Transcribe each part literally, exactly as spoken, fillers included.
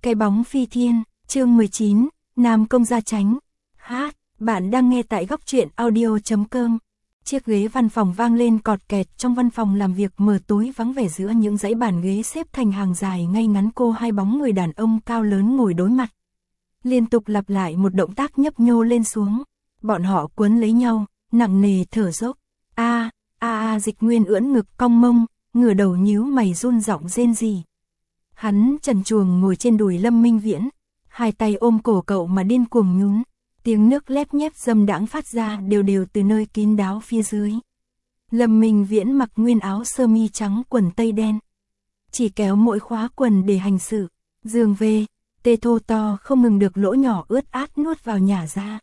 Cái bóng phi thiên, chương mười chín, Nam công gia tránh. Hát, bạn đang nghe tại góc truyện audio.com. Chiếc ghế văn phòng vang lên cọt kẹt trong văn phòng làm việc mờ tối vắng vẻ giữa những dãy bàn ghế xếp thành hàng dài ngay ngắn cô hai bóng người đàn ông cao lớn ngồi đối mặt. Liên tục lặp lại một động tác nhấp nhô lên xuống. Bọn họ quấn lấy nhau, nặng nề thở dốc. A, a a Dịch Nguyên ưỡn ngực cong mông, ngửa đầu nhíu mày run giọng rên rỉ. Hắn trần truồng ngồi trên đùi Lâm Minh Viễn, hai tay ôm cổ cậu mà điên cuồng nhún, tiếng nước lép nhép dâm đãng phát ra đều đều từ nơi kín đáo phía dưới. Lâm Minh Viễn mặc nguyên áo sơ mi trắng quần tây đen, chỉ kéo mỗi khóa quần để hành sự, giường về, tê thô to không ngừng được lỗ nhỏ ướt át nuốt vào nhả ra.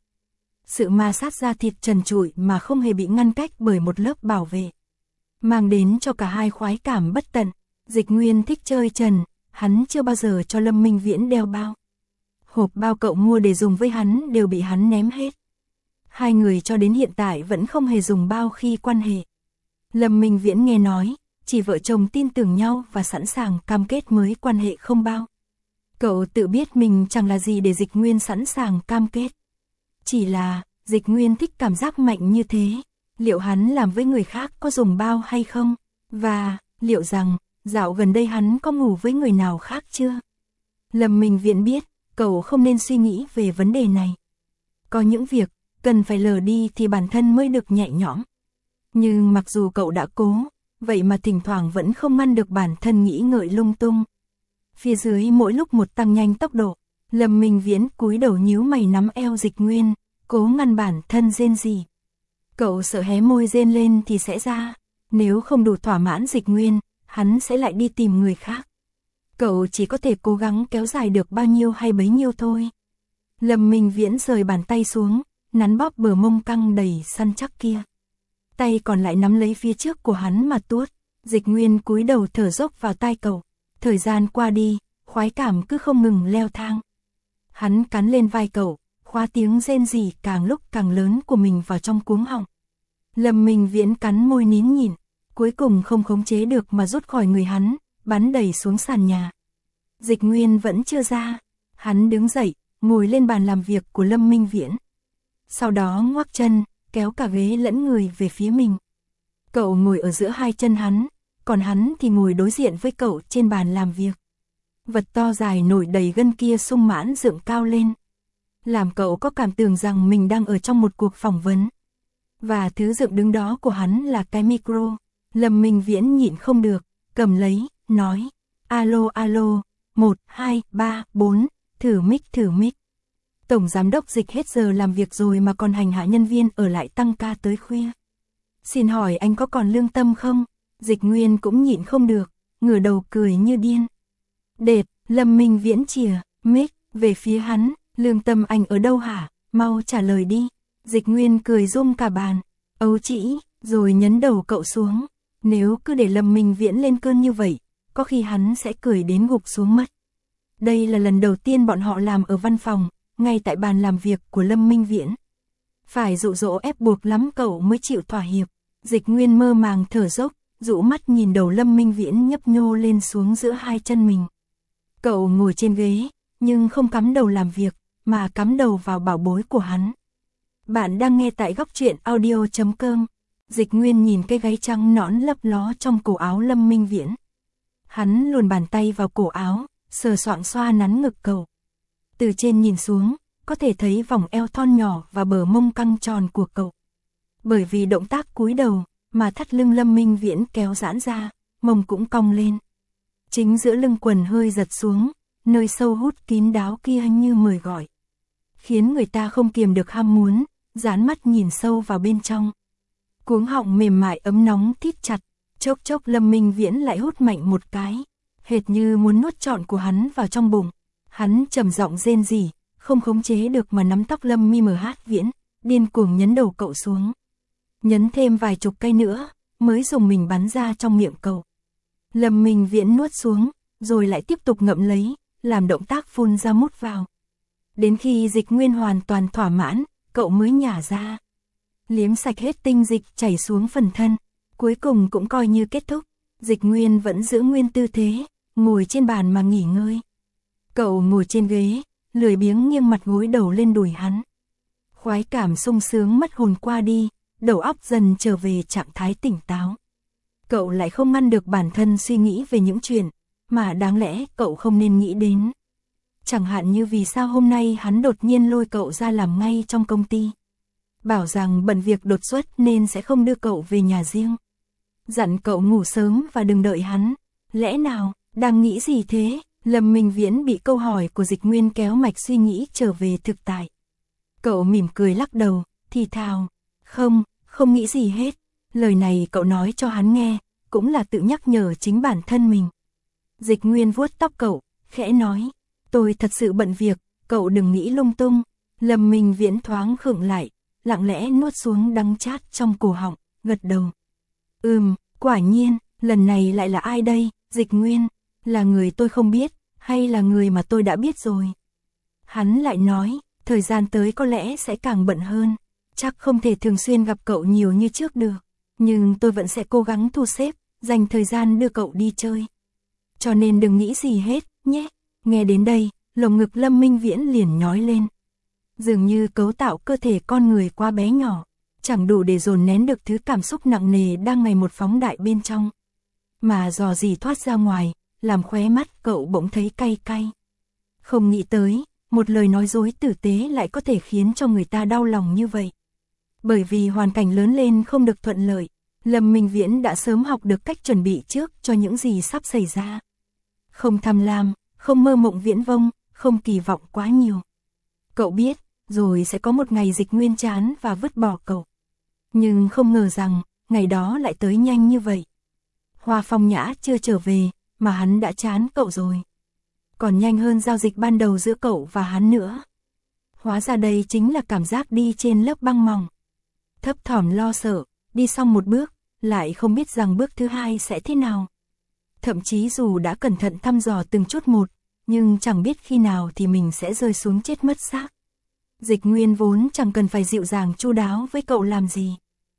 Sự ma sát da thịt trần trụi mà không hề bị ngăn cách bởi một lớp bảo vệ, mang đến cho cả hai khoái cảm bất tận. Dịch Nguyên thích chơi trần, hắn chưa bao giờ cho Lâm Minh Viễn đeo bao. Hộp bao cậu mua để dùng với hắn đều bị hắn ném hết. Hai người cho đến hiện tại vẫn không hề dùng bao khi quan hệ. Lâm Minh Viễn nghe nói, chỉ vợ chồng tin tưởng nhau và sẵn sàng cam kết mới quan hệ không bao. Cậu tự biết mình chẳng là gì để Dịch Nguyên sẵn sàng cam kết. Chỉ là, Dịch Nguyên thích cảm giác mạnh như thế. Liệu hắn làm với người khác có dùng bao hay không? Và, liệu rằng, dạo gần đây hắn có ngủ với người nào khác chưa? Lâm Minh Viễn biết, cậu không nên suy nghĩ về vấn đề này. Có những việc, cần phải lờ đi thì bản thân mới được nhẹ nhõm. Nhưng mặc dù cậu đã cố, vậy mà thỉnh thoảng vẫn không ngăn được bản thân nghĩ ngợi lung tung. Phía dưới mỗi lúc một tăng nhanh tốc độ, Lâm Minh Viễn cúi đầu nhíu mày nắm eo Dịch Nguyên, cố ngăn bản thân rên rỉ. Cậu sợ hé môi rên lên thì sẽ ra, nếu không đủ thỏa mãn Dịch Nguyên, hắn sẽ lại đi tìm người khác. Cậu chỉ có thể cố gắng kéo dài được bao nhiêu hay bấy nhiêu thôi. Lâm Minh Viễn rời bàn tay xuống, nắn bóp bờ mông căng đầy săn chắc kia. Tay còn lại nắm lấy phía trước của hắn mà tuốt. Dịch Nguyên cúi đầu thở dốc vào tai cậu. Thời gian qua đi, khoái cảm cứ không ngừng leo thang. Hắn cắn lên vai cậu, khóa tiếng rên rỉ càng lúc càng lớn của mình vào trong cuống họng. Lâm Minh Viễn cắn môi nín nhịn, cuối cùng không khống chế được mà rút khỏi người hắn, bắn đẩy xuống sàn nhà. Dịch Nguyên vẫn chưa ra, hắn đứng dậy, ngồi lên bàn làm việc của Lâm Minh Viễn. Sau đó ngoắc chân, kéo cả ghế lẫn người về phía mình. Cậu ngồi ở giữa hai chân hắn, còn hắn thì ngồi đối diện với cậu trên bàn làm việc. Vật to dài nổi đầy gân kia sung mãn dựng cao lên, làm cậu có cảm tưởng rằng mình đang ở trong một cuộc phỏng vấn. Và thứ dựng đứng đó của hắn là cái micro. Lâm Minh Viễn nhịn không được, cầm lấy, nói, alo alo, một, hai, ba, bốn, thử mic thử mic. Tổng giám đốc Dịch hết giờ làm việc rồi mà còn hành hạ nhân viên ở lại tăng ca tới khuya. Xin hỏi anh có còn lương tâm không? Dịch Nguyên cũng nhịn không được, ngửa đầu cười như điên. Đệt, Lâm Minh Viễn chìa, mic, về phía hắn, lương tâm anh ở đâu hả? Mau trả lời đi. Dịch Nguyên cười rung cả bàn, ấu chỉ, rồi nhấn đầu cậu xuống. Nếu cứ để Lâm Minh Viễn lên cơn như vậy, có khi hắn sẽ cười đến gục xuống mất. Đây là lần đầu tiên bọn họ làm ở văn phòng, ngay tại bàn làm việc của Lâm Minh Viễn. Phải dụ dỗ ép buộc lắm cậu mới chịu thỏa hiệp. Dịch Nguyên mơ màng thở dốc, dụ mắt nhìn đầu Lâm Minh Viễn nhấp nhô lên xuống giữa hai chân mình. Cậu ngồi trên ghế, nhưng không cắm đầu làm việc, mà cắm đầu vào bảo bối của hắn. Bạn đang nghe tại góc truyện audio.com. Dịch Nguyên nhìn cái gáy trắng nõn lấp ló trong cổ áo Lâm Minh Viễn. Hắn luồn bàn tay vào cổ áo, sờ soạng xoa nắn ngực cậu. Từ trên nhìn xuống, có thể thấy vòng eo thon nhỏ và bờ mông căng tròn của cậu. Bởi vì động tác cúi đầu, mà thắt lưng Lâm Minh Viễn kéo giãn ra, mông cũng cong lên. Chính giữa lưng quần hơi giật xuống, nơi sâu hút kín đáo kia như mời gọi, khiến người ta không kiềm được ham muốn, dán mắt nhìn sâu vào bên trong. Cuống họng mềm mại ấm nóng thít chặt, chốc chốc Lâm Minh Viễn lại hút mạnh một cái, hệt như muốn nuốt trọn của hắn vào trong bụng. Hắn trầm giọng rên rỉ, không khống chế được mà nắm tóc Lâm Mi Mh Viễn, điên cuồng nhấn đầu cậu xuống. Nhấn thêm vài chục cây nữa, mới dùng mình bắn ra trong miệng cậu. Lâm Minh Viễn nuốt xuống, rồi lại tiếp tục ngậm lấy, làm động tác phun ra mút vào. Đến khi Dịch Nguyên hoàn toàn thỏa mãn, cậu mới nhả ra. Liếm sạch hết tinh dịch chảy xuống phần thân, cuối cùng cũng coi như kết thúc. Dịch Nguyên vẫn giữ nguyên tư thế, ngồi trên bàn mà nghỉ ngơi. Cậu ngồi trên ghế, lười biếng nghiêng mặt gối đầu lên đùi hắn. Khoái cảm sung sướng mất hồn qua đi, đầu óc dần trở về trạng thái tỉnh táo. Cậu lại không ngăn được bản thân suy nghĩ về những chuyện mà đáng lẽ cậu không nên nghĩ đến. Chẳng hạn như vì sao hôm nay hắn đột nhiên lôi cậu ra làm ngay trong công ty. Bảo rằng bận việc đột xuất nên sẽ không đưa cậu về nhà riêng. Dặn cậu ngủ sớm và đừng đợi hắn. Lẽ nào, đang nghĩ gì thế? Lâm Minh Viễn bị câu hỏi của Dịch Nguyên kéo mạch suy nghĩ trở về thực tại. Cậu mỉm cười lắc đầu, thì thào. Không, không nghĩ gì hết. Lời này cậu nói cho hắn nghe, cũng là tự nhắc nhở chính bản thân mình. Dịch Nguyên vuốt tóc cậu, khẽ nói. Tôi thật sự bận việc, cậu đừng nghĩ lung tung. Lâm Minh Viễn thoáng khựng lại, lặng lẽ nuốt xuống đắng chát trong cổ họng, gật đầu. Ừm, quả nhiên, lần này lại là ai đây, Dịch Nguyên? Là người tôi không biết, hay là người mà tôi đã biết rồi? Hắn lại nói, thời gian tới có lẽ sẽ càng bận hơn. Chắc không thể thường xuyên gặp cậu nhiều như trước được. Nhưng tôi vẫn sẽ cố gắng thu xếp, dành thời gian đưa cậu đi chơi. Cho nên đừng nghĩ gì hết, nhé. Nghe đến đây, lồng ngực Lâm Minh Viễn liền nhói lên. Dường như cấu tạo cơ thể con người quá bé nhỏ, chẳng đủ để dồn nén được thứ cảm xúc nặng nề đang ngày một phóng đại bên trong. Mà dò dỉ thoát ra ngoài, làm khóe mắt cậu bỗng thấy cay cay. Không nghĩ tới, một lời nói dối tử tế lại có thể khiến cho người ta đau lòng như vậy. Bởi vì hoàn cảnh lớn lên không được thuận lợi, Lâm Minh Viễn đã sớm học được cách chuẩn bị trước cho những gì sắp xảy ra. Không tham lam, không mơ mộng viễn vông, không kỳ vọng quá nhiều. Cậu biết, rồi sẽ có một ngày Dịch Nguyên chán và vứt bỏ cậu. Nhưng không ngờ rằng, ngày đó lại tới nhanh như vậy. Hoa Phong Nhã chưa trở về, mà hắn đã chán cậu rồi. Còn nhanh hơn giao dịch ban đầu giữa cậu và hắn nữa. Hóa ra đây chính là cảm giác đi trên lớp băng mỏng. Thấp thỏm lo sợ, đi xong một bước, lại không biết rằng bước thứ hai sẽ thế nào. Thậm chí dù đã cẩn thận thăm dò từng chút một, nhưng chẳng biết khi nào thì mình sẽ rơi xuống chết mất xác. Dịch Nguyên vốn chẳng cần phải dịu dàng chu đáo với cậu làm gì.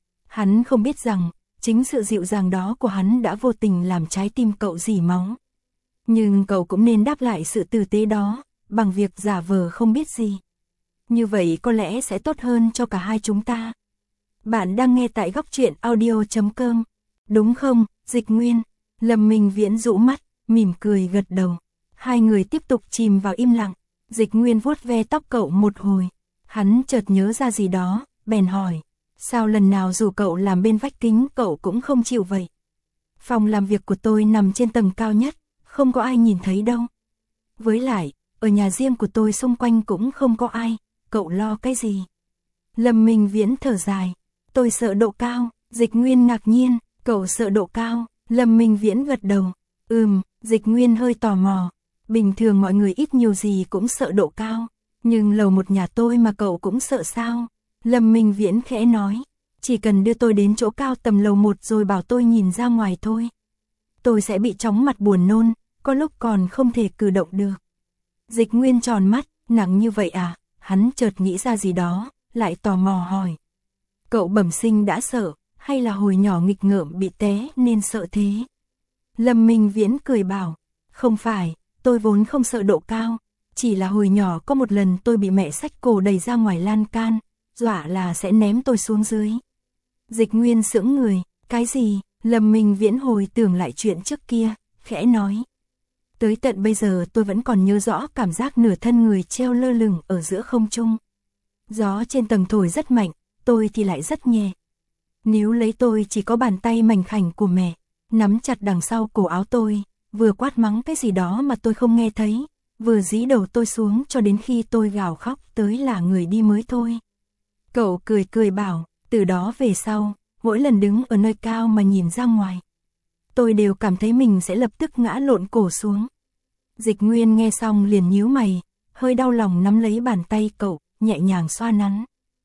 Hắn không biết rằng, chính sự dịu dàng đó của hắn đã vô tình làm trái tim cậu rỉ máu. Nhưng cậu cũng nên đáp lại sự tử tế đó, bằng việc giả vờ không biết gì. Như vậy có lẽ sẽ tốt hơn cho cả hai chúng ta. Bạn đang nghe tại góc truyện audio chấm com. Đúng không, Dịch Nguyên? Lâm Minh Viễn rũ mắt, mỉm cười gật đầu. Hai người tiếp tục chìm vào im lặng. Dịch Nguyên vuốt ve tóc cậu một hồi. Hắn chợt nhớ ra gì đó, bèn hỏi. Sao lần nào dù cậu làm bên vách kính cậu cũng không chịu vậy? Phòng làm việc của tôi nằm trên tầng cao nhất, không có ai nhìn thấy đâu. Với lại, ở nhà riêng của tôi xung quanh cũng không có ai, cậu lo cái gì? Lâm Minh Viễn thở dài. Tôi sợ độ cao. Dịch Nguyên ngạc nhiên. Cậu sợ độ cao? Lâm Minh Viễn gật đầu. Ừm, Dịch Nguyên hơi tò mò. Bình thường mọi người ít nhiều gì cũng sợ độ cao. Nhưng lầu một nhà tôi mà cậu cũng sợ sao? Lâm Minh Viễn khẽ nói. Chỉ cần đưa tôi đến chỗ cao tầm lầu một rồi bảo tôi nhìn ra ngoài thôi. Tôi sẽ bị chóng mặt buồn nôn, có lúc còn không thể cử động được. Dịch Nguyên tròn mắt, nặng như vậy à? Hắn chợt nghĩ ra gì đó, lại tò mò hỏi. Cậu bẩm sinh đã sợ, hay là hồi nhỏ nghịch ngợm bị té nên sợ thế? Lâm Minh Viễn cười bảo, không phải, tôi vốn không sợ độ cao, chỉ là hồi nhỏ có một lần tôi bị mẹ xách cổ đẩy ra ngoài lan can, dọa là sẽ ném tôi xuống dưới. Dịch Nguyên sững người, cái gì? Lâm Minh Viễn hồi tưởng lại chuyện trước kia, khẽ nói. Tới tận bây giờ tôi vẫn còn nhớ rõ cảm giác nửa thân người treo lơ lửng ở giữa không trung. Gió trên tầng thổi rất mạnh, tôi thì lại rất nhẹ. Níu lấy tôi chỉ có bàn tay mảnh khảnh của mẹ, nắm chặt đằng sau cổ áo tôi, vừa quát mắng cái gì đó mà tôi không nghe thấy, vừa dí đầu tôi xuống cho đến khi tôi gào khóc tới là người đi mới thôi. Cậu cười cười bảo, từ đó về sau, mỗi lần đứng ở nơi cao mà nhìn ra ngoài, tôi đều cảm thấy mình sẽ lập tức ngã lộn cổ xuống. Dịch Nguyên nghe xong liền nhíu mày, hơi đau lòng nắm lấy bàn tay cậu, nhẹ nhàng xoa nắn.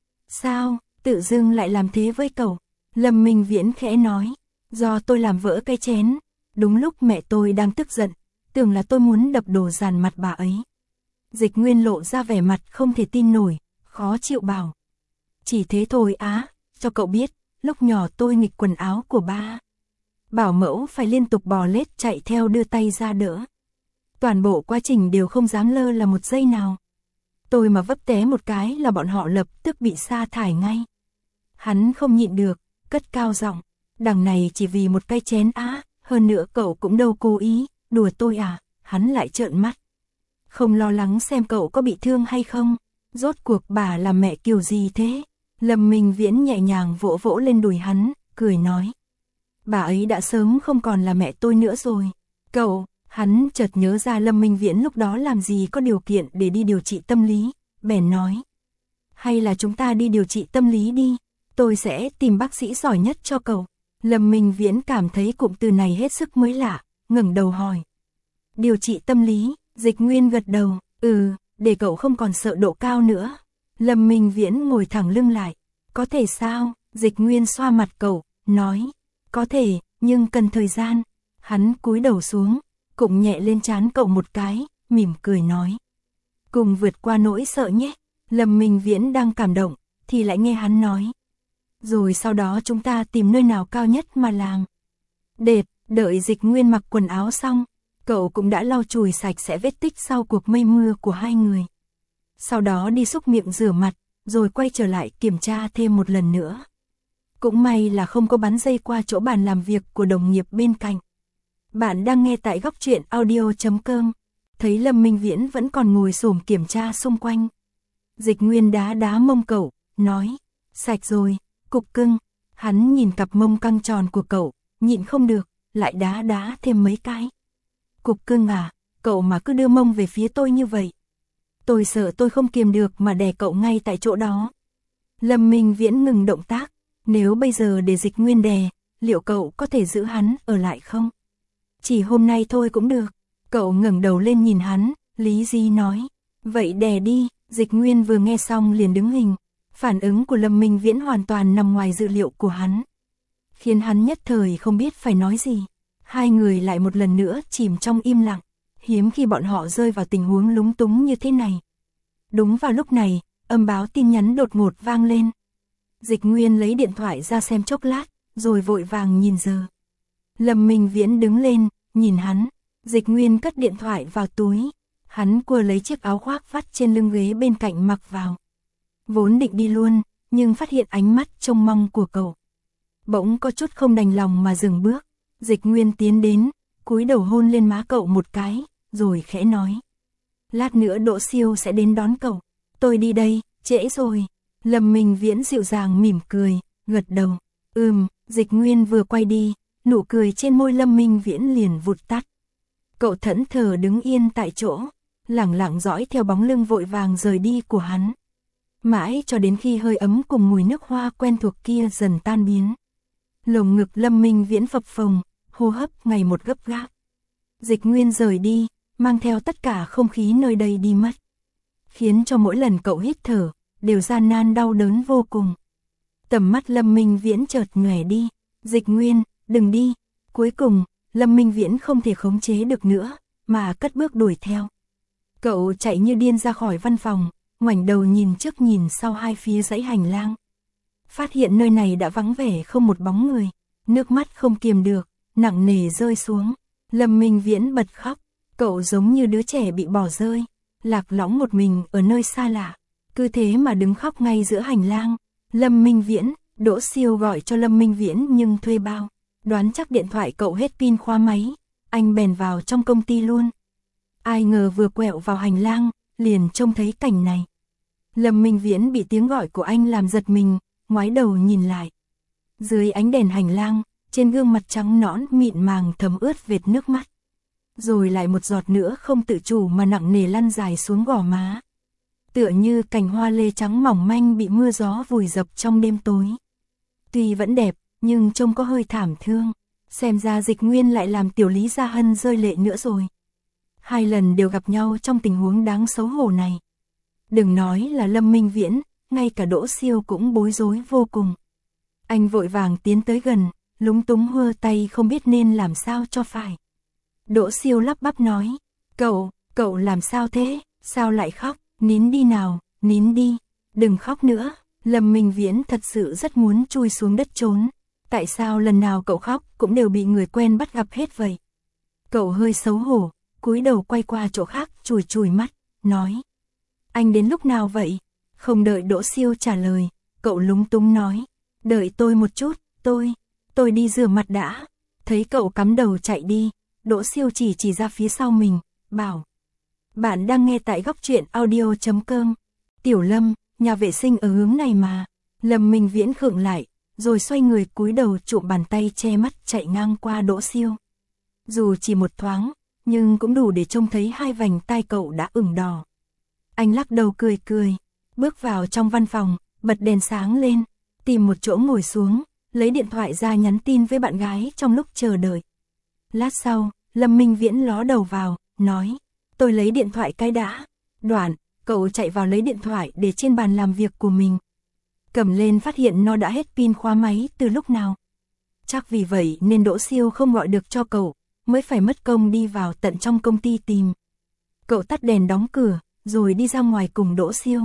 Sao, tự dưng lại làm thế với cậu? Lâm Minh Viễn khẽ nói, do tôi làm vỡ cái chén, đúng lúc mẹ tôi đang tức giận, tưởng là tôi muốn đập đồ dàn mặt bà ấy. Dịch Nguyên lộ ra vẻ mặt không thể tin nổi, khó chịu bảo. Chỉ thế thôi á, cho cậu biết, lúc nhỏ tôi nghịch quần áo của ba. Bảo mẫu phải liên tục bò lết chạy theo đưa tay ra đỡ. Toàn bộ quá trình đều không dám lơ là một giây nào. Tôi mà vấp té một cái là bọn họ lập tức bị sa thải ngay. Hắn không nhịn được, cất cao giọng, đằng này chỉ vì một cái chén á, hơn nữa cậu cũng đâu cố ý, đùa tôi à, hắn lại trợn mắt. Không lo lắng xem cậu có bị thương hay không, rốt cuộc bà là mẹ kiểu gì thế? Lâm Minh Viễn nhẹ nhàng vỗ vỗ lên đùi hắn, cười nói. Bà ấy đã sớm không còn là mẹ tôi nữa rồi. Cậu, hắn chợt nhớ ra Lâm Minh Viễn lúc đó làm gì có điều kiện để đi điều trị tâm lý, bèn nói. Hay là chúng ta đi điều trị tâm lý đi, tôi sẽ tìm bác sĩ giỏi nhất cho cậu. Lâm Minh Viễn cảm thấy cụm từ này hết sức mới lạ, ngẩng đầu hỏi. Điều trị tâm lý, Dịch Nguyên gật đầu, ừ, để cậu không còn sợ độ cao nữa. Lâm Minh Viễn ngồi thẳng lưng lại, có thể sao? Dịch Nguyên xoa mặt cậu, nói, có thể, nhưng cần thời gian. Hắn cúi đầu xuống, cụng nhẹ lên trán cậu một cái, mỉm cười nói. Cùng vượt qua nỗi sợ nhé. Lâm Minh Viễn đang cảm động, thì lại nghe hắn nói. Rồi sau đó chúng ta tìm nơi nào cao nhất mà làm. Đệt, đợi Dịch Nguyên mặc quần áo xong, cậu cũng đã lau chùi sạch sẽ vết tích sau cuộc mây mưa của hai người. Sau đó đi xúc miệng rửa mặt, rồi quay trở lại kiểm tra thêm một lần nữa. Cũng may là không có bắn dây qua chỗ bàn làm việc của đồng nghiệp bên cạnh. Bạn đang nghe tại góc truyện audio chấm com, thấy Lâm Minh Viễn vẫn còn ngồi xổm kiểm tra xung quanh. Dịch Nguyên đá đá mông cậu, nói, sạch rồi, cục cưng. Hắn nhìn cặp mông căng tròn của cậu, nhịn không được, lại đá đá thêm mấy cái. Cục cưng à, cậu mà cứ đưa mông về phía tôi như vậy. Tôi sợ tôi không kiềm được mà đè cậu ngay tại chỗ đó. Lâm Minh Viễn ngừng động tác, nếu bây giờ để Dịch Nguyên đè, liệu cậu có thể giữ hắn ở lại không? Chỉ hôm nay thôi cũng được. Cậu ngẩng đầu lên nhìn hắn, Lý Di nói, vậy đè đi. Dịch Nguyên vừa nghe xong liền đứng hình, phản ứng của Lâm Minh Viễn hoàn toàn nằm ngoài dự liệu của hắn. Khiến hắn nhất thời không biết phải nói gì. Hai người lại một lần nữa chìm trong im lặng, hiếm khi bọn họ rơi vào tình huống lúng túng như thế này. Đúng vào lúc này, âm báo tin nhắn đột ngột vang lên. Dịch Nguyên lấy điện thoại ra xem chốc lát, rồi vội vàng nhìn giờ. Lâm Minh Viễn đứng lên, nhìn hắn. Dịch Nguyên cất điện thoại vào túi. Hắn quơ lấy chiếc áo khoác vắt trên lưng ghế bên cạnh mặc vào. Vốn định đi luôn, nhưng phát hiện ánh mắt trông mong của cậu. Bỗng có chút không đành lòng mà dừng bước. Dịch Nguyên tiến đến, cúi đầu hôn lên má cậu một cái, rồi khẽ nói. Lát nữa Đỗ Siêu sẽ đến đón cậu. Tôi đi đây, trễ rồi. Lâm Minh Viễn dịu dàng mỉm cười, gật đầu. Ừm, Dịch Nguyên vừa quay đi, nụ cười trên môi Lâm Minh Viễn liền vụt tắt. Cậu thẫn thờ đứng yên tại chỗ, lẳng lặng dõi theo bóng lưng vội vàng rời đi của hắn. Mãi cho đến khi hơi ấm cùng mùi nước hoa quen thuộc kia dần tan biến. Lồng ngực Lâm Minh Viễn phập phồng, hô hấp ngày một gấp gáp. Dịch Nguyên rời đi, mang theo tất cả không khí nơi đây đi mất. Khiến cho mỗi lần cậu hít thở, đều gian nan đau đớn vô cùng. Tầm mắt Lâm Minh Viễn chợt nhòe đi. Dịch Nguyên, đừng đi. Cuối cùng, Lâm Minh Viễn không thể khống chế được nữa, mà cất bước đuổi theo. Cậu chạy như điên ra khỏi văn phòng, ngoảnh đầu nhìn trước nhìn sau hai phía dãy hành lang. Phát hiện nơi này đã vắng vẻ không một bóng người, nước mắt không kiềm được, nặng nề rơi xuống. Lâm Minh Viễn bật khóc, cậu giống như đứa trẻ bị bỏ rơi, lạc lõng một mình ở nơi xa lạ, cứ thế mà đứng khóc ngay giữa hành lang. Lâm Minh Viễn, Đỗ Siêu gọi cho Lâm Minh Viễn nhưng thuê bao, đoán chắc điện thoại cậu hết pin khóa máy, anh bèn vào trong công ty luôn. Ai ngờ vừa quẹo vào hành lang, liền trông thấy cảnh này. Lâm Minh Viễn bị tiếng gọi của anh làm giật mình, ngoái đầu nhìn lại. Dưới ánh đèn hành lang, trên gương mặt trắng nõn mịn màng thấm ướt vệt nước mắt. Rồi lại một giọt nữa không tự chủ mà nặng nề lăn dài xuống gò má. Tựa như cành hoa lê trắng mỏng manh bị mưa gió vùi dập trong đêm tối. Tuy vẫn đẹp, nhưng trông có hơi thảm thương. Xem ra Dịch Nguyên lại làm tiểu Lý Gia Hân rơi lệ nữa rồi. Hai lần đều gặp nhau trong tình huống đáng xấu hổ này. Đừng nói là Lâm Minh Viễn, ngay cả Đỗ Siêu cũng bối rối vô cùng. Anh vội vàng tiến tới gần, lúng túng hơ tay không biết nên làm sao cho phải. Đỗ Siêu lắp bắp nói, cậu, cậu làm sao thế, sao lại khóc, nín đi nào, nín đi, đừng khóc nữa. Lâm Minh Viễn thật sự rất muốn chui xuống đất trốn. Tại sao lần nào cậu khóc cũng đều bị người quen bắt gặp hết vậy? Cậu hơi xấu hổ, cúi đầu quay qua chỗ khác chùi chùi mắt, nói. Anh đến lúc nào vậy? Không đợi Đỗ Siêu trả lời, cậu lúng túng nói. Đợi tôi một chút, tôi, tôi đi rửa mặt đã. Thấy cậu cắm đầu chạy đi, Đỗ Siêu chỉ chỉ ra phía sau mình, bảo. Bạn đang nghe tại góc truyện audio chấm com. Tiểu Lâm, nhà vệ sinh ở hướng này mà. Lâm Minh Viễn khựng lại, rồi xoay người cúi đầu chụm bàn tay che mắt chạy ngang qua Đỗ Siêu. Dù chỉ một thoáng, nhưng cũng đủ để trông thấy hai vành tai cậu đã ửng đỏ. Anh lắc đầu cười cười, bước vào trong văn phòng, bật đèn sáng lên, tìm một chỗ ngồi xuống, lấy điện thoại ra nhắn tin với bạn gái trong lúc chờ đợi. Lát sau, Lâm Minh Viễn ló đầu vào, nói, tôi lấy điện thoại cái đã. Đoạn, cậu chạy vào lấy điện thoại để trên bàn làm việc của mình. Cầm lên phát hiện nó đã hết pin khóa máy từ lúc nào. Chắc vì vậy nên Đỗ Siêu không gọi được cho cậu, mới phải mất công đi vào tận trong công ty tìm. Cậu tắt đèn đóng cửa, rồi đi ra ngoài cùng Đỗ Siêu.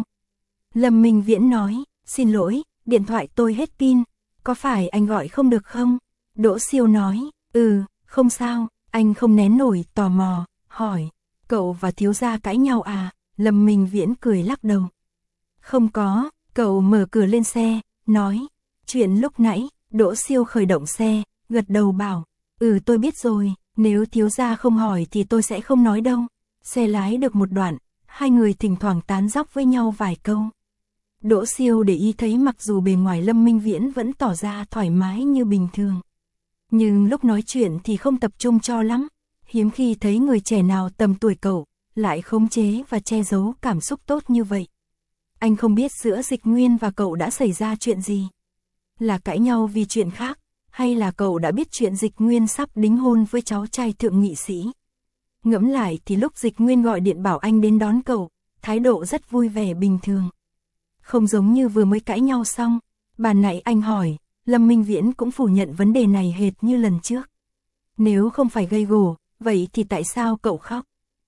Lâm Minh Viễn nói, xin lỗi, điện thoại tôi hết pin, có phải anh gọi không được không? Đỗ Siêu nói, ừ, không sao, anh không nén nổi tò mò, hỏi, cậu và thiếu gia cãi nhau à? Lâm Minh Viễn cười lắc đầu. Không có, cậu mở cửa lên xe, nói, chuyện lúc nãy. Đỗ Siêu khởi động xe, gật đầu bảo, ừ tôi biết rồi, nếu thiếu gia không hỏi thì tôi sẽ không nói đâu. Xe lái được một đoạn, hai người thỉnh thoảng tán dóc với nhau vài câu. Đỗ Siêu để ý thấy mặc dù bề ngoài Lâm Minh Viễn vẫn tỏ ra thoải mái như bình thường, nhưng lúc nói chuyện thì không tập trung cho lắm, hiếm khi thấy người trẻ nào tầm tuổi cậu, lại khống chế và che giấu cảm xúc tốt như vậy. Anh không biết giữa Dịch Nguyên và cậu đã xảy ra chuyện gì. Là cãi nhau vì chuyện khác, hay là cậu đã biết chuyện Dịch Nguyên sắp đính hôn với cháu trai thượng nghị sĩ. Ngẫm lại thì lúc Dịch Nguyên gọi điện bảo anh đến đón cậu, thái độ rất vui vẻ bình thường. Không giống như vừa mới cãi nhau xong, bàn nãy anh hỏi, Lâm Minh Viễn cũng phủ nhận vấn đề này hệt như lần trước. Nếu không phải gây gổ, vậy thì tại sao cậu khóc?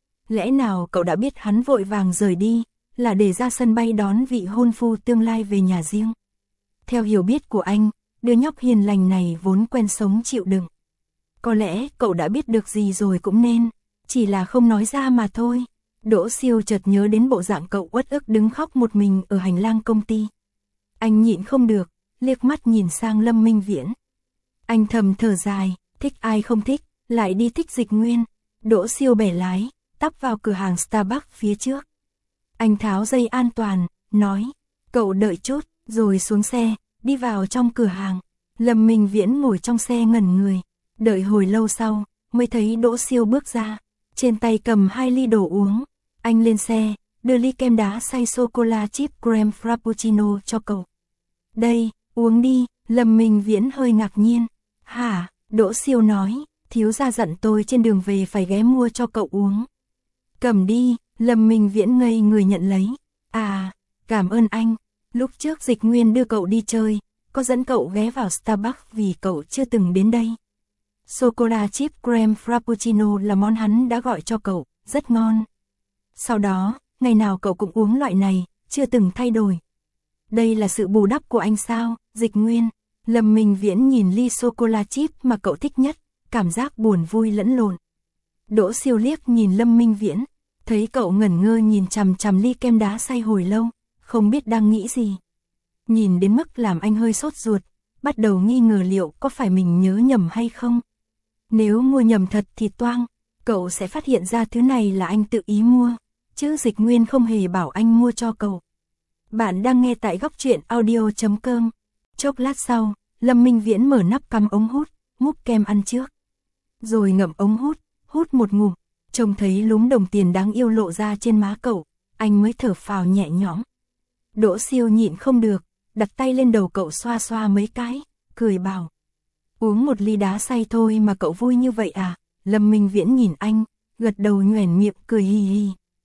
Lẽ nào cậu đã biết hắn vội vàng rời đi, là để ra sân bay đón vị hôn phu tương lai về nhà riêng? Theo hiểu biết của anh, đứa nhóc hiền lành này vốn quen sống chịu đựng. Có lẽ cậu đã biết được gì rồi cũng nên, chỉ là không nói ra mà thôi. Đỗ Siêu chợt nhớ đến bộ dạng cậu uất ức đứng khóc một mình ở hành lang công ty. Anh nhịn không được, liếc mắt nhìn sang Lâm Minh Viễn. Anh thầm thở dài, thích ai không thích, lại đi thích Dịch Nguyên. Đỗ Siêu bẻ lái, tắp vào cửa hàng Starbucks phía trước. Anh tháo dây an toàn, nói, cậu đợi chút, rồi xuống xe, đi vào trong cửa hàng. Lâm Minh Viễn ngồi trong xe ngẩn người, đợi hồi lâu sau, mới thấy Đỗ Siêu bước ra, trên tay cầm hai ly đồ uống. Anh lên xe, đưa ly kem đá xay sô-cô-la chip creme frappuccino cho cậu. Đây, uống đi. Lâm Minh Viễn hơi ngạc nhiên. Hả? Đỗ Siêu nói, thiếu gia dặn tôi trên đường về phải ghé mua cho cậu uống. Cầm đi. Lâm Minh Viễn ngây người nhận lấy. À, cảm ơn anh. Lúc trước Dịch Nguyên đưa cậu đi chơi, có dẫn cậu ghé vào Starbucks vì cậu chưa từng đến đây. Sô-cô-la chip creme frappuccino là món hắn đã gọi cho cậu, rất ngon. Sau đó, ngày nào cậu cũng uống loại này, chưa từng thay đổi. Đây là sự bù đắp của anh sao, Dịch Nguyên? Lâm Minh Viễn nhìn ly sô-cô-la chip mà cậu thích nhất, cảm giác buồn vui lẫn lộn. Đỗ Siêu liếc nhìn Lâm Minh Viễn, thấy cậu ngẩn ngơ nhìn chằm chằm ly kem đá xay hồi lâu, không biết đang nghĩ gì. Nhìn đến mức làm anh hơi sốt ruột, bắt đầu nghi ngờ liệu có phải mình nhớ nhầm hay không. Nếu mua nhầm thật thì toang, cậu sẽ phát hiện ra thứ này là anh tự ý mua, chứ Dịch Nguyên không hề bảo anh mua cho cậu. Bạn đang nghe tại góc truyện audio chấm com. Chốc lát sau, Lâm Minh Viễn mở nắp cắm ống hút, múc kem ăn trước. Rồi ngậm ống hút, hút một ngụm, trông thấy lúm đồng tiền đáng yêu lộ ra trên má cậu, anh mới thở phào nhẹ nhõm. Đỗ Siêu nhịn không được, đặt tay lên đầu cậu xoa xoa mấy cái, cười bảo. Uống một ly đá xay thôi mà cậu vui như vậy à? Lâm Minh Viễn nhìn anh, gật đầu nhoẻn miệng cười hì hì.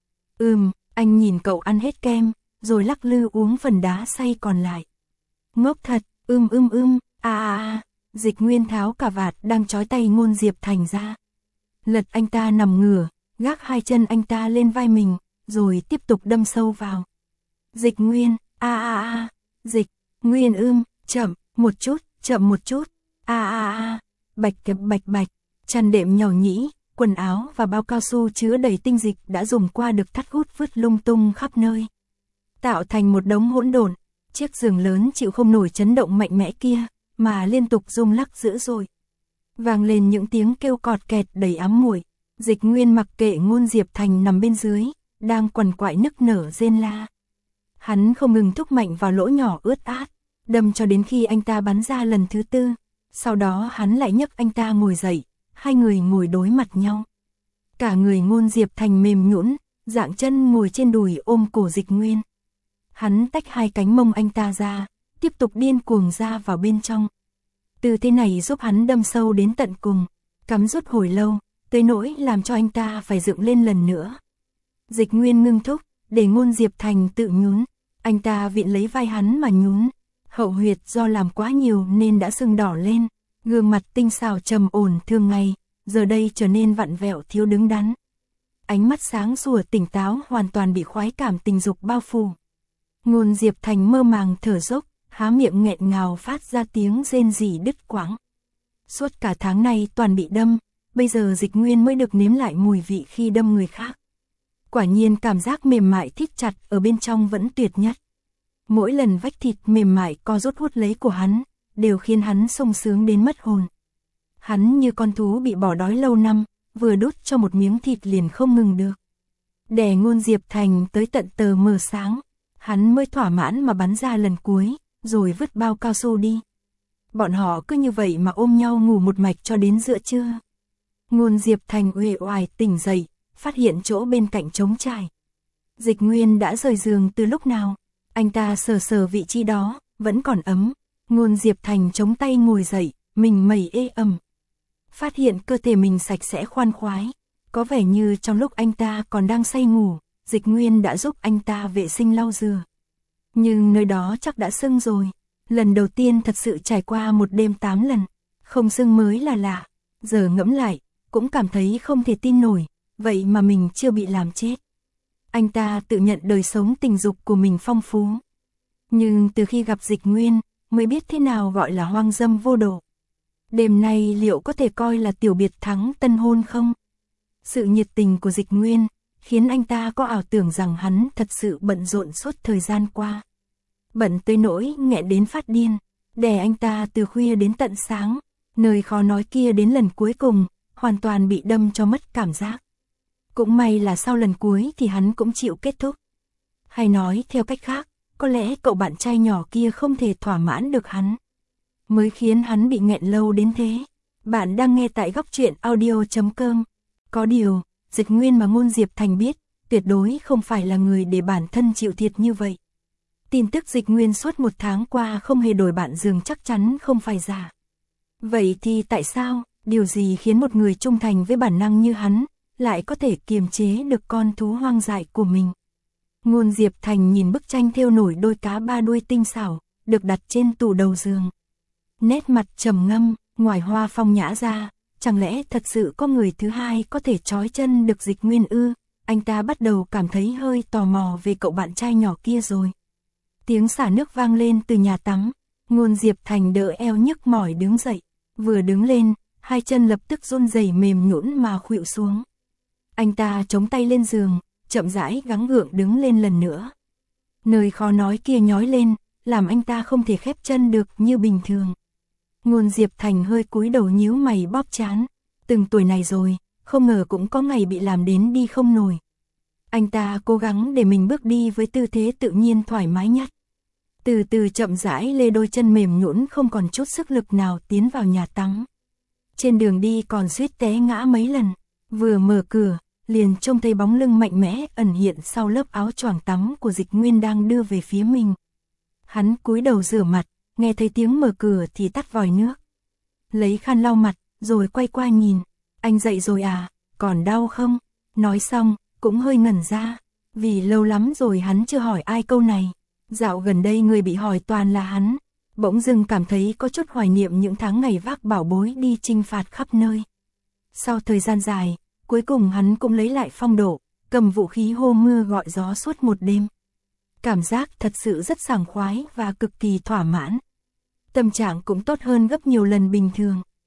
Ừm, anh nhìn cậu ăn hết kem, rồi lắc lư uống phần đá xay còn lại. Ngốc thật, ưm ưm ưm, a a a. Dịch Nguyên tháo cà vạt đang trói tay Ngôn Diệp Thành ra. Lật anh ta nằm ngửa, gác hai chân anh ta lên vai mình, rồi tiếp tục đâm sâu vào. Dịch Nguyên, a a a, Dịch Nguyên ưm, chậm, một chút, chậm một chút, a a a, bạch kẹp bạch bạch, chăn đệm nhỏ nhĩ, quần áo và bao cao su chứa đầy tinh dịch đã dùng qua được thắt hút vứt lung tung khắp nơi, tạo thành một đống hỗn độn. Chiếc giường lớn chịu không nổi chấn động mạnh mẽ kia, mà liên tục rung lắc dữ dội. Vang lên những tiếng kêu cọt kẹt đầy ám muội. Dịch Nguyên mặc kệ Ngôn Diệp Thành nằm bên dưới, đang quằn quại nức nở rên la. Hắn không ngừng thúc mạnh vào lỗ nhỏ ướt át, đâm cho đến khi anh ta bắn ra lần thứ tư. Sau đó hắn lại nhấc anh ta ngồi dậy, hai người ngồi đối mặt nhau. Cả người Ngôn Diệp Thành mềm nhũn, dạng chân ngồi trên đùi ôm cổ Dịch Nguyên. Hắn tách hai cánh mông anh ta ra, tiếp tục điên cuồng ra vào bên trong. Tư thế này giúp hắn đâm sâu đến tận cùng, cắm rút hồi lâu, tới nỗi làm cho anh ta phải dựng lên lần nữa. Dịch Nguyên ngưng thúc, để Ngôn Diệp Thành tự nhún, anh ta vịn lấy vai hắn mà nhún. Hậu huyệt do làm quá nhiều nên đã sưng đỏ lên, gương mặt tinh xảo trầm ổn thường ngày, giờ đây trở nên vặn vẹo thiếu đứng đắn. Ánh mắt sáng sủa tỉnh táo hoàn toàn bị khoái cảm tình dục bao phủ. Ngôn Diệp Thành mơ màng thở dốc, há miệng nghẹn ngào phát ra tiếng rên rỉ đứt quãng. Suốt cả tháng nay toàn bị đâm, bây giờ Dịch Nguyên mới được nếm lại mùi vị khi đâm người khác. Quả nhiên cảm giác mềm mại thít chặt ở bên trong vẫn tuyệt nhất. Mỗi lần vách thịt mềm mại co rút hút lấy của hắn, đều khiến hắn sung sướng đến mất hồn. Hắn như con thú bị bỏ đói lâu năm, vừa đút cho một miếng thịt liền không ngừng được. Đè Ngôn Diệp Thành tới tận tờ mờ sáng, hắn mới thỏa mãn mà bắn ra lần cuối, rồi vứt bao cao su đi. Bọn họ cứ như vậy mà ôm nhau ngủ một mạch cho đến giữa trưa. Ngôn Diệp Thành uể oải tỉnh dậy, phát hiện chỗ bên cạnh trống trải. Dịch Nguyên đã rời giường từ lúc nào? Anh ta sờ sờ vị trí đó, vẫn còn ấm. Ngôn Diệp Thành chống tay ngồi dậy, mình mẩy ê ẩm. Phát hiện cơ thể mình sạch sẽ khoan khoái. Có vẻ như trong lúc anh ta còn đang say ngủ, Dịch Nguyên đã giúp anh ta vệ sinh lau rửa. Nhưng nơi đó chắc đã sưng rồi. Lần đầu tiên thật sự trải qua một đêm tám lần. Không sưng mới là lạ. Giờ ngẫm lại, cũng cảm thấy không thể tin nổi. Vậy mà mình chưa bị làm chết. Anh ta tự nhận đời sống tình dục của mình phong phú. Nhưng từ khi gặp Dịch Nguyên, mới biết thế nào gọi là hoang dâm vô độ. Đêm nay liệu có thể coi là tiểu biệt thắng tân hôn không? Sự nhiệt tình của Dịch Nguyên khiến anh ta có ảo tưởng rằng hắn thật sự bận rộn suốt thời gian qua. Bận tới nỗi nghẹn đến phát điên, đè anh ta từ khuya đến tận sáng, nơi khó nói kia đến lần cuối cùng, hoàn toàn bị đâm cho mất cảm giác. Cũng may là sau lần cuối thì hắn cũng chịu kết thúc. Hay nói theo cách khác, có lẽ cậu bạn trai nhỏ kia không thể thỏa mãn được hắn, mới khiến hắn bị nghẹn lâu đến thế. Bạn đang nghe tại góc truyện audio chấm com. Có điều, Dịch Nguyên mà Ngôn Diệp Thành biết, tuyệt đối không phải là người để bản thân chịu thiệt như vậy. Tin tức Dịch Nguyên suốt một tháng qua không hề đổi bạn giường chắc chắn không phải giả. Vậy thì tại sao, điều gì khiến một người trung thành với bản năng như hắn, lại có thể kiềm chế được con thú hoang dại của mình? Ngôn Diệp Thành nhìn bức tranh thêu nổi đôi cá ba đuôi tinh xảo, được đặt trên tủ đầu giường. Nét mặt trầm ngâm, ngoài hoa phong nhã ra, chẳng lẽ thật sự có người thứ hai có thể trói chân được Dịch Nguyên ư? Anh ta bắt đầu cảm thấy hơi tò mò về cậu bạn trai nhỏ kia rồi. Tiếng xả nước vang lên từ nhà tắm, Ngôn Diệp Thành đỡ eo nhức mỏi đứng dậy, vừa đứng lên, hai chân lập tức run rẩy mềm nhũn mà khuỵu xuống. Anh ta chống tay lên giường, chậm rãi gắng gượng đứng lên lần nữa. Nơi khó nói kia nhói lên, làm anh ta không thể khép chân được như bình thường. Ngôn Diệp Thành hơi cúi đầu nhíu mày bóp trán, từng tuổi này rồi, không ngờ cũng có ngày bị làm đến đi không nổi. Anh ta cố gắng để mình bước đi với tư thế tự nhiên thoải mái nhất. Từ từ chậm rãi lê đôi chân mềm nhũn không còn chút sức lực nào tiến vào nhà tắm. Trên đường đi còn suýt té ngã mấy lần, vừa mở cửa, liền trông thấy bóng lưng mạnh mẽ ẩn hiện sau lớp áo choàng tắm của Dịch Nguyên đang đưa về phía mình. Hắn cúi đầu rửa mặt, nghe thấy tiếng mở cửa thì tắt vòi nước. Lấy khăn lau mặt, rồi quay qua nhìn, anh dậy rồi à, còn đau không? Nói xong, cũng hơi ngẩn ra, vì lâu lắm rồi hắn chưa hỏi ai câu này. Dạo gần đây người bị hỏi toàn là hắn, bỗng dưng cảm thấy có chút hoài niệm những tháng ngày vác bảo bối đi chinh phạt khắp nơi. Sau thời gian dài, cuối cùng hắn cũng lấy lại phong độ, cầm vũ khí hô mưa gọi gió suốt một đêm. Cảm giác thật sự rất sảng khoái và cực kỳ thỏa mãn. Tâm trạng cũng tốt hơn gấp nhiều lần bình thường.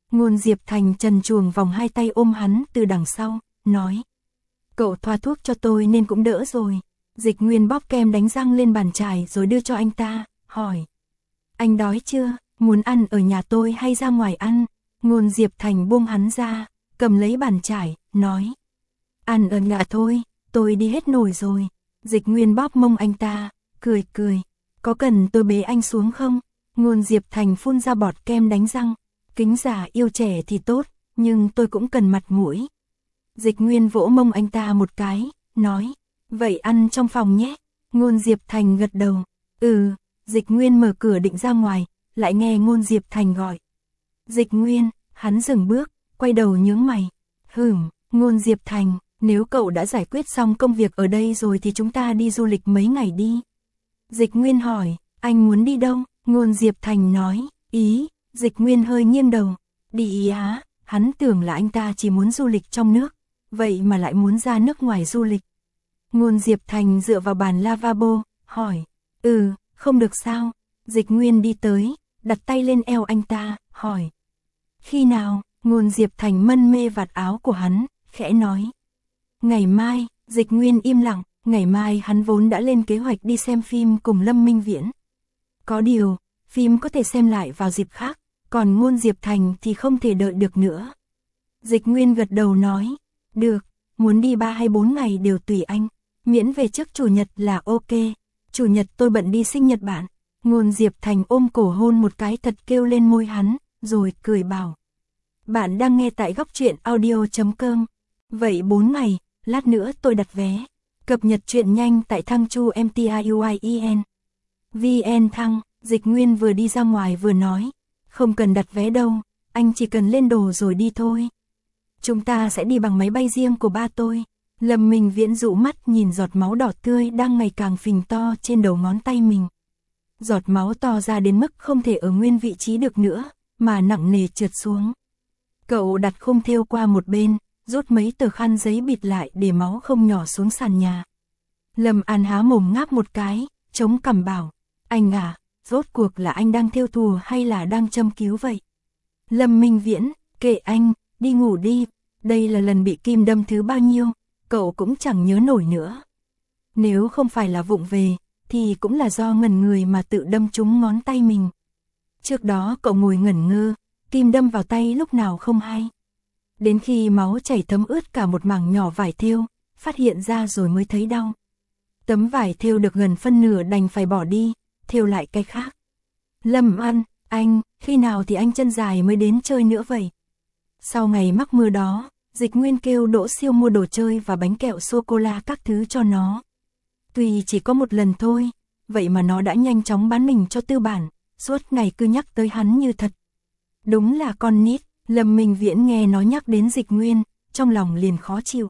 Ngôn Diệp Thành trần truồng vòng hai tay ôm hắn từ đằng sau, nói. Cậu thoa thuốc cho tôi nên cũng đỡ rồi. Dịch Nguyên bóp kem đánh răng lên bàn chải rồi đưa cho anh ta, hỏi. Anh đói chưa, muốn ăn ở nhà tôi hay ra ngoài ăn? Ngôn Diệp Thành buông hắn ra, cầm lấy bàn chải, nói. Ăn ở nhà thôi, tôi đi hết nổi rồi. Dịch Nguyên bóp mông anh ta, cười cười. Có cần tôi bế anh xuống không? Ngôn Diệp Thành phun ra bọt kem đánh răng. Kính già yêu trẻ thì tốt, nhưng tôi cũng cần mặt mũi. Dịch Nguyên vỗ mông anh ta một cái, nói. Vậy ăn trong phòng nhé. Ngôn Diệp Thành gật đầu. Ừ, Dịch Nguyên mở cửa định ra ngoài, lại nghe Ngôn Diệp Thành gọi. Dịch Nguyên, hắn dừng bước, quay đầu nhướng mày. Hửm, Ngôn Diệp Thành, nếu cậu đã giải quyết xong công việc ở đây rồi thì chúng ta đi du lịch mấy ngày đi. Dịch Nguyên hỏi, anh muốn đi đâu? Ngôn Diệp Thành nói, ý. Dịch Nguyên hơi nghiêng đầu. Đi Ý á, hắn tưởng là anh ta chỉ muốn du lịch trong nước, vậy mà lại muốn ra nước ngoài du lịch. Ngôn Diệp Thành dựa vào bàn lavabo, hỏi. Ừ, không được sao? Dịch Nguyên đi tới, đặt tay lên eo anh ta, hỏi. Khi nào? Ngôn Diệp Thành mân mê vạt áo của hắn, khẽ nói. Ngày mai. Dịch Nguyên im lặng, ngày mai hắn vốn đã lên kế hoạch đi xem phim cùng Lâm Minh Viễn. Có điều, phim có thể xem lại vào dịp khác, còn Ngôn Diệp Thành thì không thể đợi được nữa. Dịch Nguyên gật đầu nói, được, muốn đi ba hay bốn ngày đều tùy anh, miễn về trước chủ nhật là ok, chủ nhật tôi bận đi sinh nhật bạn. Ngôn Diệp Thành ôm cổ hôn một cái thật kêu lên môi hắn, rồi cười bảo. Bạn đang nghe tại góc truyện audio chấm com. Vậy bốn ngày, lát nữa tôi đặt vé. Cập nhật truyện nhanh tại Thăng Chu em tê i u i e n. vê en Thăng, Dịch Nguyên vừa đi ra ngoài vừa nói. Không cần đặt vé đâu, anh chỉ cần lên đồ rồi đi thôi. Chúng ta sẽ đi bằng máy bay riêng của ba tôi. Lâm Minh Viễn dụ mắt nhìn giọt máu đỏ tươi đang ngày càng phình to trên đầu ngón tay mình. Giọt máu to ra đến mức không thể ở nguyên vị trí được nữa, mà nặng nề trượt xuống. Cậu đặt khung thêu qua một bên, rút mấy tờ khăn giấy bịt lại để máu không nhỏ xuống sàn nhà. Lâm An há mồm ngáp một cái, chống cằm bảo, anh à, rốt cuộc là anh đang thêu thùa hay là đang châm cứu vậy? Lâm Minh Viễn, kệ anh, đi ngủ đi, đây là lần bị kim đâm thứ bao nhiêu, cậu cũng chẳng nhớ nổi nữa. Nếu không phải là vụng về, thì cũng là do ngẩn người mà tự đâm trúng ngón tay mình. Trước đó cậu ngồi ngẩn ngơ, kim đâm vào tay lúc nào không hay. Đến khi máu chảy thấm ướt cả một mảng nhỏ vải thêu, phát hiện ra rồi mới thấy đau. Tấm vải thêu được gần phân nửa đành phải bỏ đi, thêu lại cái khác. Lâm An, anh, khi nào thì anh chân dài mới đến chơi nữa vậy? Sau ngày mắc mưa đó, Dịch Nguyên kêu Đỗ Siêu mua đồ chơi và bánh kẹo sô-cô-la các thứ cho nó. Tuy chỉ có một lần thôi, vậy mà nó đã nhanh chóng bán mình cho tư bản, suốt ngày cứ nhắc tới hắn như thật. Đúng là con nít. Lâm Minh Viễn nghe nó nhắc đến Dịch Nguyên, trong lòng liền khó chịu.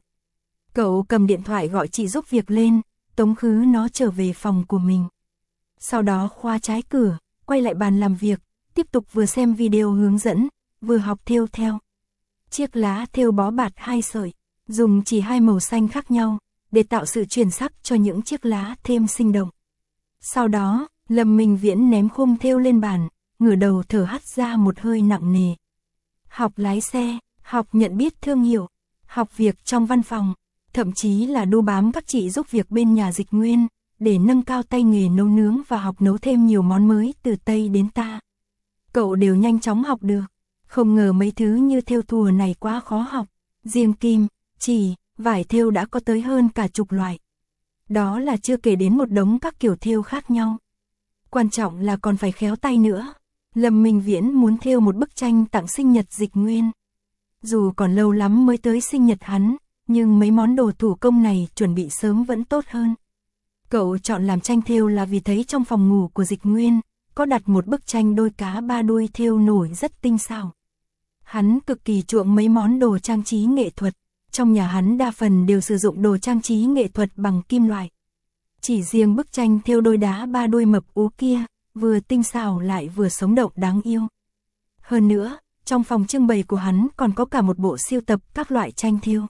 Cậu cầm điện thoại gọi chị giúp việc lên, tống khứ nó trở về phòng của mình. Sau đó khóa trái cửa, quay lại bàn làm việc, tiếp tục vừa xem video hướng dẫn, vừa học thêu theo. Chiếc lá thêu bó bạt hai sợi, dùng chỉ hai màu xanh khác nhau, để tạo sự chuyển sắc cho những chiếc lá thêm sinh động. Sau đó, Lâm Minh Viễn ném khung thêu lên bàn, ngửa đầu thở hắt ra một hơi nặng nề. Học lái xe, học nhận biết thương hiệu, học việc trong văn phòng, thậm chí là đu bám các chị giúp việc bên nhà Dịch Nguyên, để nâng cao tay nghề nấu nướng và học nấu thêm nhiều món mới từ Tây đến ta. Cậu đều nhanh chóng học được, không ngờ mấy thứ như thêu thùa này quá khó học, riêng kim, chỉ, vải thêu đã có tới hơn cả chục loại. Đó là chưa kể đến một đống các kiểu thêu khác nhau. Quan trọng là còn phải khéo tay nữa. Lâm Minh Viễn muốn thêu một bức tranh tặng sinh nhật Dịch Nguyên. Dù còn lâu lắm mới tới sinh nhật hắn, nhưng mấy món đồ thủ công này chuẩn bị sớm vẫn tốt hơn. Cậu chọn làm tranh thêu là vì thấy trong phòng ngủ của Dịch Nguyên, có đặt một bức tranh đôi cá ba đuôi thêu nổi rất tinh xảo. Hắn cực kỳ chuộng mấy món đồ trang trí nghệ thuật, trong nhà hắn đa phần đều sử dụng đồ trang trí nghệ thuật bằng kim loại. Chỉ riêng bức tranh thêu đôi đá ba đuôi mập ú kia, vừa tinh xảo lại vừa sống động đáng yêu. Hơn nữa, trong phòng trưng bày của hắn còn có cả một bộ sưu tập các loại tranh thêu.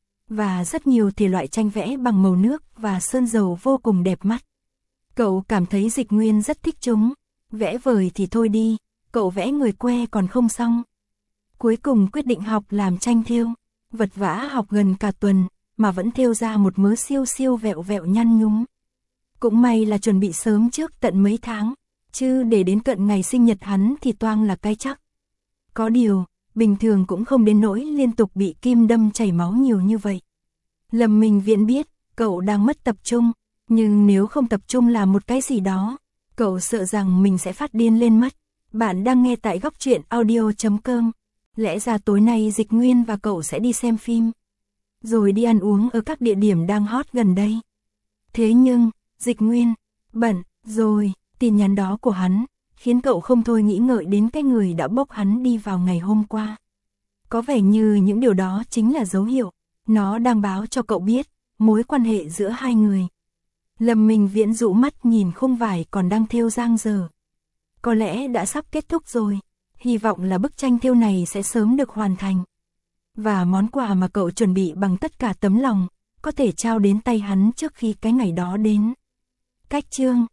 Và rất nhiều thể loại tranh vẽ bằng màu nước và sơn dầu vô cùng đẹp mắt. Cậu cảm thấy Dịch Nguyên rất thích chúng. Vẽ vời thì thôi đi, cậu vẽ người que còn không xong. Cuối cùng quyết định học làm tranh thêu, vật vã học gần cả tuần, mà vẫn thêu ra một mớ siêu siêu vẹo vẹo nhăn nhúm. Cũng may là chuẩn bị sớm trước tận mấy tháng, chứ để đến cận ngày sinh nhật hắn thì toang là cái chắc. Có điều, bình thường cũng không đến nỗi liên tục bị kim đâm chảy máu nhiều như vậy. Lâm Minh Viễn biết, cậu đang mất tập trung, nhưng nếu không tập trung làm một cái gì đó, cậu sợ rằng mình sẽ phát điên lên mất. Bạn đang nghe tại góc truyện audio chấm com. Lẽ ra tối nay Dịch Nguyên và cậu sẽ đi xem phim, rồi đi ăn uống ở các địa điểm đang hot gần đây. Thế nhưng, Dịch Nguyên, bận, rồi, tin nhắn đó của hắn, khiến cậu không thôi nghĩ ngợi đến cái người đã bốc hắn đi vào ngày hôm qua. Có vẻ như những điều đó chính là dấu hiệu, nó đang báo cho cậu biết, mối quan hệ giữa hai người. Lâm Minh Viễn dụ mắt nhìn khung vải còn đang thêu dang dở. Có lẽ đã sắp kết thúc rồi, hy vọng là bức tranh thêu này sẽ sớm được hoàn thành. Và món quà mà cậu chuẩn bị bằng tất cả tấm lòng, có thể trao đến tay hắn trước khi cái ngày đó đến. Cách chương